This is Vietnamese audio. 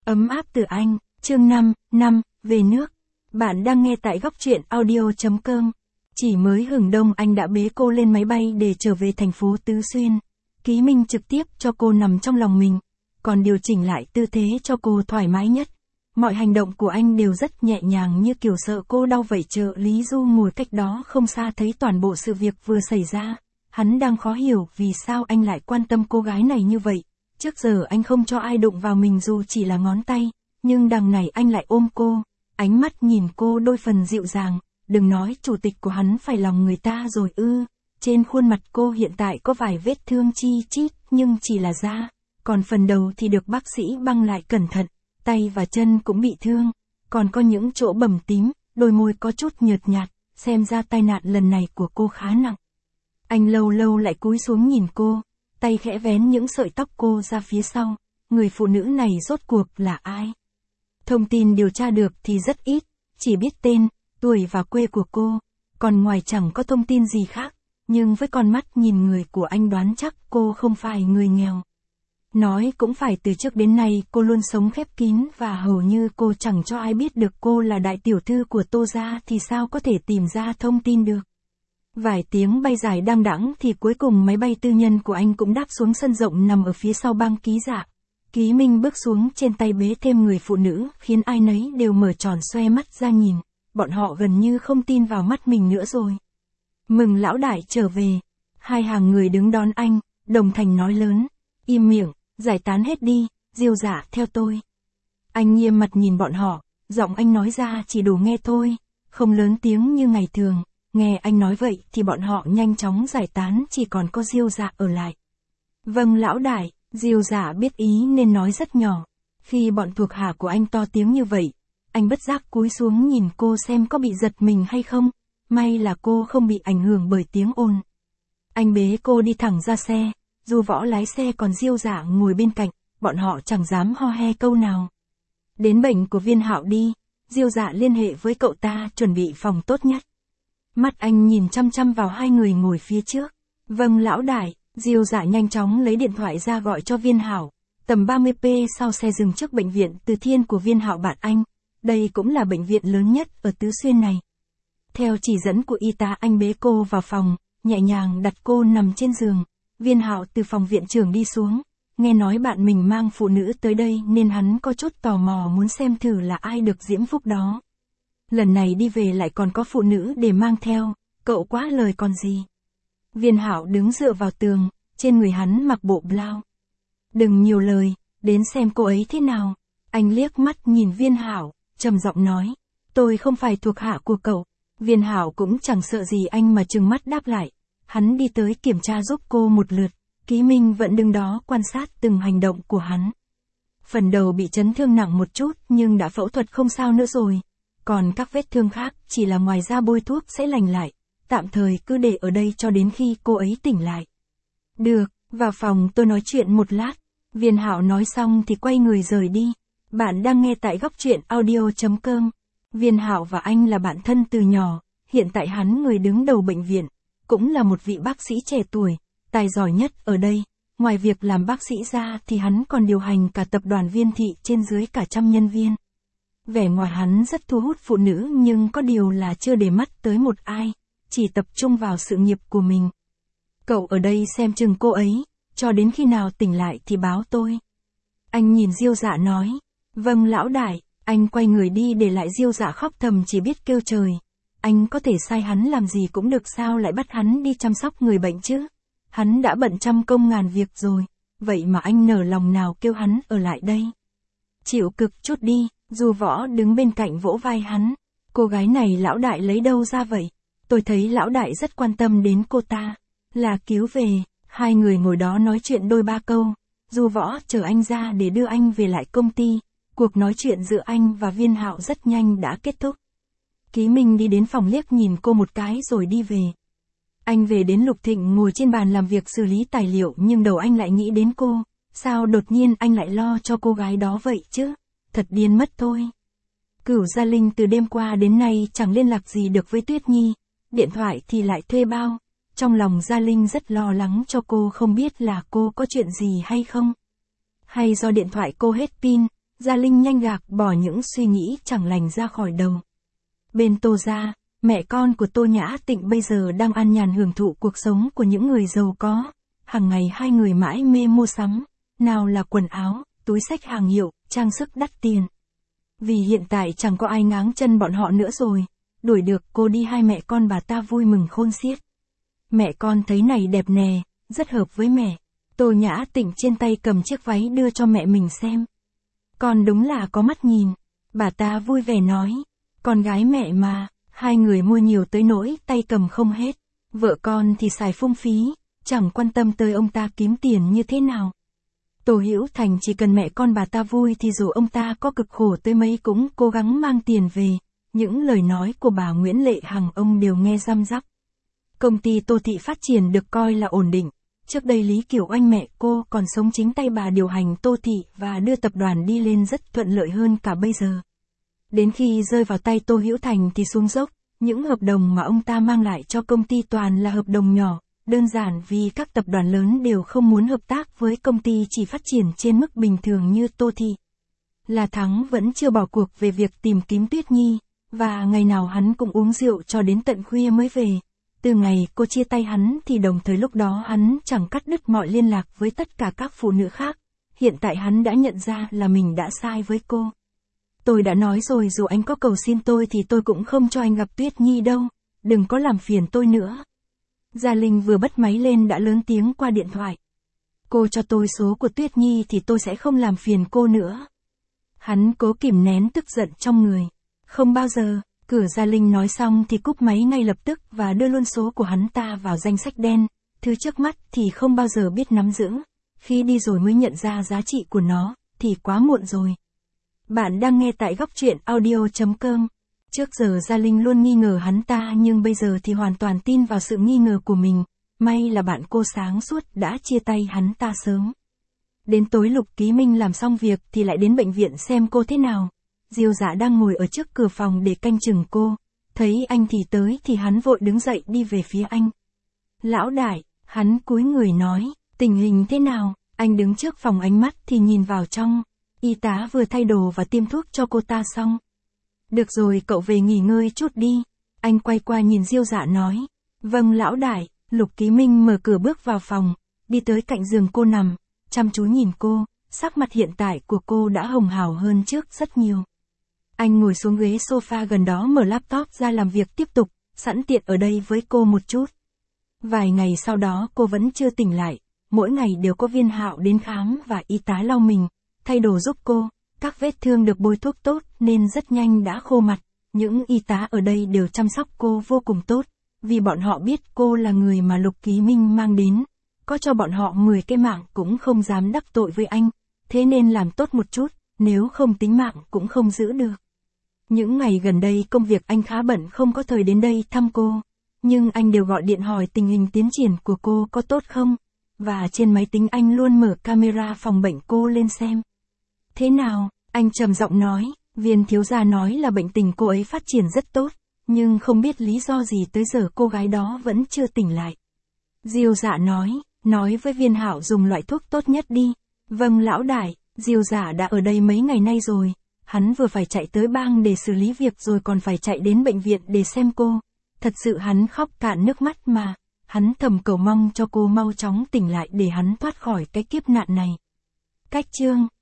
Ấm áp từ Anh, chương 5, về nước. Bạn đang nghe tại góc truyện audio.com. Chỉ mới hừng đông anh đã bế cô lên máy bay để trở về thành phố Tứ Xuyên. Ký Minh trực tiếp cho cô nằm trong lòng mình, còn điều chỉnh lại tư thế cho cô thoải mái nhất. Mọi hành động của anh đều rất nhẹ nhàng như kiểu sợ cô đau vậy. Trợ lý Du ngồi cách đó không xa thấy toàn bộ sự việc vừa xảy ra. Hắn đang khó hiểu vì sao anh lại quan tâm cô gái này như vậy. Trước giờ anh không cho ai đụng vào mình dù chỉ là ngón tay, nhưng đằng này anh lại ôm cô, ánh mắt nhìn cô đôi phần dịu dàng, đừng nói chủ tịch của hắn phải lòng người ta rồi ư. Trên khuôn mặt cô hiện tại có vài vết thương chi chít nhưng chỉ là da, còn phần đầu thì được bác sĩ băng lại cẩn thận, tay và chân cũng bị thương, còn có những chỗ bầm tím, đôi môi có chút nhợt nhạt, xem ra tai nạn lần này của cô khá nặng. Anh lâu lâu lại cúi xuống nhìn cô, tay khẽ vén những sợi tóc cô ra phía sau. Người phụ nữ này rốt cuộc là ai? Thông tin điều tra được thì rất ít, chỉ biết tên, tuổi và quê của cô, còn ngoài chẳng có thông tin gì khác, nhưng với con mắt nhìn người của anh đoán chắc cô không phải người nghèo. Nói cũng phải, từ trước đến nay cô luôn sống khép kín và hầu như cô chẳng cho ai biết được cô là đại tiểu thư của Tô gia, thì sao có thể tìm ra thông tin được. Vài tiếng bay dài đăng đẵng thì cuối cùng máy bay tư nhân của anh cũng đáp xuống sân rộng nằm ở phía sau bang ký giả. Ký Minh bước xuống, trên tay bế thêm người phụ nữ, khiến ai nấy đều mở tròn xoe mắt ra nhìn. Bọn họ gần như không tin vào mắt mình nữa rồi. Mừng lão đại trở về. Hai hàng người đứng đón anh, đồng thanh nói lớn. Im miệng, giải tán hết đi, Diêu Dạ theo tôi. Anh nghiêm mặt nhìn bọn họ, giọng anh nói ra chỉ đủ nghe thôi, không lớn tiếng như ngày thường. Nghe anh nói vậy thì bọn họ nhanh chóng giải tán, chỉ còn có Diêu Dạ ở lại. Vâng lão đại. Diêu Dạ biết ý nên nói rất nhỏ. Khi bọn thuộc hạ của anh to tiếng như vậy, anh bất giác cúi xuống nhìn cô xem có bị giật mình hay không. May là cô không bị ảnh hưởng bởi tiếng ồn. Anh bế cô đi thẳng ra xe, Du Võ lái xe còn Diêu Dạ ngồi bên cạnh, bọn họ chẳng dám ho he câu nào. Đến bệnh của Viên Hạo đi, Diêu Dạ liên hệ với cậu ta chuẩn bị phòng tốt nhất. Mắt anh nhìn chăm chăm vào hai người ngồi phía trước. Vâng lão đại. Diêu Dạ nhanh chóng lấy điện thoại ra gọi cho Viên Hạo. Tầm 30p sau xe dừng trước bệnh viện Từ Thiên của Viên Hạo bạn anh. Đây cũng là bệnh viện lớn nhất ở Tứ Xuyên này. Theo chỉ dẫn của y tá, anh bế cô vào phòng, nhẹ nhàng đặt cô nằm trên giường. Viên Hạo từ phòng viện trưởng đi xuống, nghe nói bạn mình mang phụ nữ tới đây nên hắn có chút tò mò muốn xem thử là ai được diễm phúc đó. Lần này đi về lại còn có phụ nữ để mang theo, cậu quá lời còn gì. Viên Hạo đứng dựa vào tường, trên người hắn mặc bộ blau. Đừng nhiều lời, đến xem cô ấy thế nào. Anh liếc mắt nhìn Viên Hạo, trầm giọng nói, tôi không phải thuộc hạ của cậu. Viên Hạo cũng chẳng sợ gì anh mà trừng mắt đáp lại. Hắn đi tới kiểm tra giúp cô một lượt, Ký Minh vẫn đứng đó quan sát từng hành động của hắn. Phần đầu bị chấn thương nặng một chút nhưng đã phẫu thuật không sao nữa rồi. Còn các vết thương khác chỉ là ngoài da bôi thuốc sẽ lành lại. Tạm thời cứ để ở đây cho đến khi cô ấy tỉnh lại. Được, vào phòng tôi nói chuyện một lát. Viên Hạo nói xong thì quay người rời đi. Bạn đang nghe tại góc truyện audio.com. Viên Hạo và anh là bạn thân từ nhỏ, hiện tại hắn người đứng đầu bệnh viện, cũng là một vị bác sĩ trẻ tuổi, tài giỏi nhất ở đây. Ngoài việc làm bác sĩ ra thì hắn còn điều hành cả tập đoàn Viên thị trên dưới cả 100 nhân viên. Vẻ ngoài hắn rất thu hút phụ nữ nhưng có điều là chưa để mắt tới một ai, chỉ tập trung vào sự nghiệp của mình. Cậu ở đây xem chừng cô ấy, cho đến khi nào tỉnh lại thì báo tôi. Anh nhìn Diêu Dạ nói, vâng lão đại. Anh quay người đi để lại Diêu Dạ khóc thầm chỉ biết kêu trời. Anh có thể sai hắn làm gì cũng được, sao lại bắt hắn đi chăm sóc người bệnh chứ? Hắn đã bận trăm công ngàn việc rồi, vậy mà anh nở lòng nào kêu hắn ở lại đây. Chịu cực chút đi. Du Võ đứng bên cạnh vỗ vai hắn. Cô gái này lão đại lấy đâu ra vậy? Tôi thấy lão đại rất quan tâm đến cô ta. Là cứu về. Hai người ngồi đó nói chuyện đôi ba câu. Du Võ chở anh ra để đưa anh về lại công ty. Cuộc nói chuyện giữa anh và Viên Hạo rất nhanh đã kết thúc. Ký Minh đi đến phòng liếc nhìn cô một cái rồi đi về. Anh về đến Lục Thịnh ngồi trên bàn làm việc xử lý tài liệu nhưng đầu anh lại nghĩ đến cô. Sao đột nhiên anh lại lo cho cô gái đó vậy chứ? Thật điên mất thôi. Cửu Gia Linh từ đêm qua đến nay chẳng liên lạc gì được với Tuyết Nhi. Điện thoại thì lại thuê bao. Trong lòng Gia Linh rất lo lắng cho cô, không biết là cô có chuyện gì hay không. Hay do điện thoại cô hết pin. Gia Linh nhanh gạc bỏ những suy nghĩ chẳng lành ra khỏi đầu. Bên Tô gia, mẹ con của Tô Nhã Tịnh bây giờ đang an nhàn hưởng thụ cuộc sống của những người giàu có. Hàng ngày hai người mãi mê mua sắm, nào là quần áo, túi xách hàng hiệu, trang sức đắt tiền. Vì hiện tại chẳng có ai ngáng chân bọn họ nữa rồi, đuổi được cô đi hai mẹ con bà ta vui mừng khôn xiết. Mẹ con thấy này đẹp nè, rất hợp với mẹ. Tô Nhã Tịnh trên tay cầm chiếc váy đưa cho mẹ mình xem. Con đúng là có mắt nhìn. Bà ta vui vẻ nói, con gái mẹ mà, hai người mua nhiều tới nỗi tay cầm không hết. Vợ con thì xài phung phí, chẳng quan tâm tới ông ta kiếm tiền như thế nào. Tô Hữu Thành chỉ cần mẹ con bà ta vui thì dù ông ta có cực khổ tới mấy cũng cố gắng mang tiền về. Những lời nói của bà Nguyễn Lệ Hằng ông đều nghe răm rắp. Công ty Tô Thị phát triển được coi là ổn định. Trước đây Lý Kiểu Oanh mẹ cô còn sống chính tay bà điều hành Tô Thị và đưa tập đoàn đi lên rất thuận lợi hơn cả bây giờ. Đến khi rơi vào tay Tô Hữu Thành thì xuống dốc, những hợp đồng mà ông ta mang lại cho công ty toàn là hợp đồng nhỏ, đơn giản vì các tập đoàn lớn đều không muốn hợp tác với công ty chỉ phát triển trên mức bình thường như Tô Thị. La Thắng vẫn chưa bỏ cuộc về việc tìm kiếm Tuyết Nhi, và ngày nào hắn cũng uống rượu cho đến tận khuya mới về. Từ ngày cô chia tay hắn thì đồng thời lúc đó hắn chẳng cắt đứt mọi liên lạc với tất cả các phụ nữ khác. Hiện tại hắn đã nhận ra là mình đã sai với cô. Tôi đã nói rồi, dù anh có cầu xin tôi thì tôi cũng không cho anh gặp Tuyết Nhi đâu. Đừng có làm phiền tôi nữa. Gia Linh vừa bắt máy lên đã lớn tiếng qua điện thoại. Cô cho tôi số của Tuyết Nhi thì tôi sẽ không làm phiền cô nữa. Hắn cố kìm nén tức giận trong người. Không bao giờ. Cửa Gia Linh nói xong thì cúp máy ngay lập tức và đưa luôn số của hắn ta vào danh sách đen. Thứ trước mắt thì không bao giờ biết nắm giữ. Khi đi rồi mới nhận ra giá trị của nó, thì quá muộn rồi. Bạn đang nghe tại góc truyện audio.com. Trước giờ Gia Linh luôn nghi ngờ hắn ta nhưng bây giờ thì hoàn toàn tin vào sự nghi ngờ của mình. May là bạn cô sáng suốt đã chia tay hắn ta sớm. Đến tối Lục Ký Minh làm xong việc thì lại đến bệnh viện xem cô thế nào. Diêu Dạ đang ngồi ở trước cửa phòng để canh chừng cô. Thấy anh thì tới thì hắn vội đứng dậy đi về phía anh. Lão đại, hắn cúi người nói, tình hình thế nào? Anh đứng trước phòng, ánh mắt thì nhìn vào trong. Y tá vừa thay đồ và tiêm thuốc cho cô ta xong. Được rồi, cậu về nghỉ ngơi chút đi. Anh quay qua nhìn Diêu Dạ nói. Vâng lão đại. Lục Ký Minh mở cửa bước vào phòng, đi tới cạnh giường cô nằm, chăm chú nhìn cô. Sắc mặt hiện tại của cô đã hồng hào hơn trước rất nhiều. Anh ngồi xuống ghế sofa gần đó mở laptop ra làm việc tiếp tục, sẵn tiện ở đây với cô một chút. Vài ngày sau đó cô vẫn chưa tỉnh lại, mỗi ngày đều có Viên Hạo đến khám và y tá lau mình, thay đồ giúp cô, các vết thương được bôi thuốc tốt nên rất nhanh đã khô mặt. Những y tá ở đây đều chăm sóc cô vô cùng tốt, vì bọn họ biết cô là người mà Lục Ký Minh mang đến, có cho bọn họ 10 cái mạng cũng không dám đắc tội với anh, thế nên làm tốt một chút, nếu không tính mạng cũng không giữ được. Những ngày gần đây công việc anh khá bận không có thời đến đây thăm cô, nhưng anh đều gọi điện hỏi tình hình tiến triển của cô có tốt không, và trên máy tính anh luôn mở camera phòng bệnh cô lên xem. Thế nào, anh trầm giọng nói, Viên thiếu gia nói là bệnh tình cô ấy phát triển rất tốt, nhưng không biết lý do gì tới giờ cô gái đó vẫn chưa tỉnh lại. Diêu Dạ nói với Viên Hạo dùng loại thuốc tốt nhất đi. Vâng lão đại, Diêu Dạ đã ở đây mấy ngày nay rồi. Hắn vừa phải chạy tới bang để xử lý việc rồi còn phải chạy đến bệnh viện để xem cô. Thật sự hắn khóc cạn nước mắt mà. Hắn thầm cầu mong cho cô mau chóng tỉnh lại để hắn thoát khỏi cái kiếp nạn này. Cách chương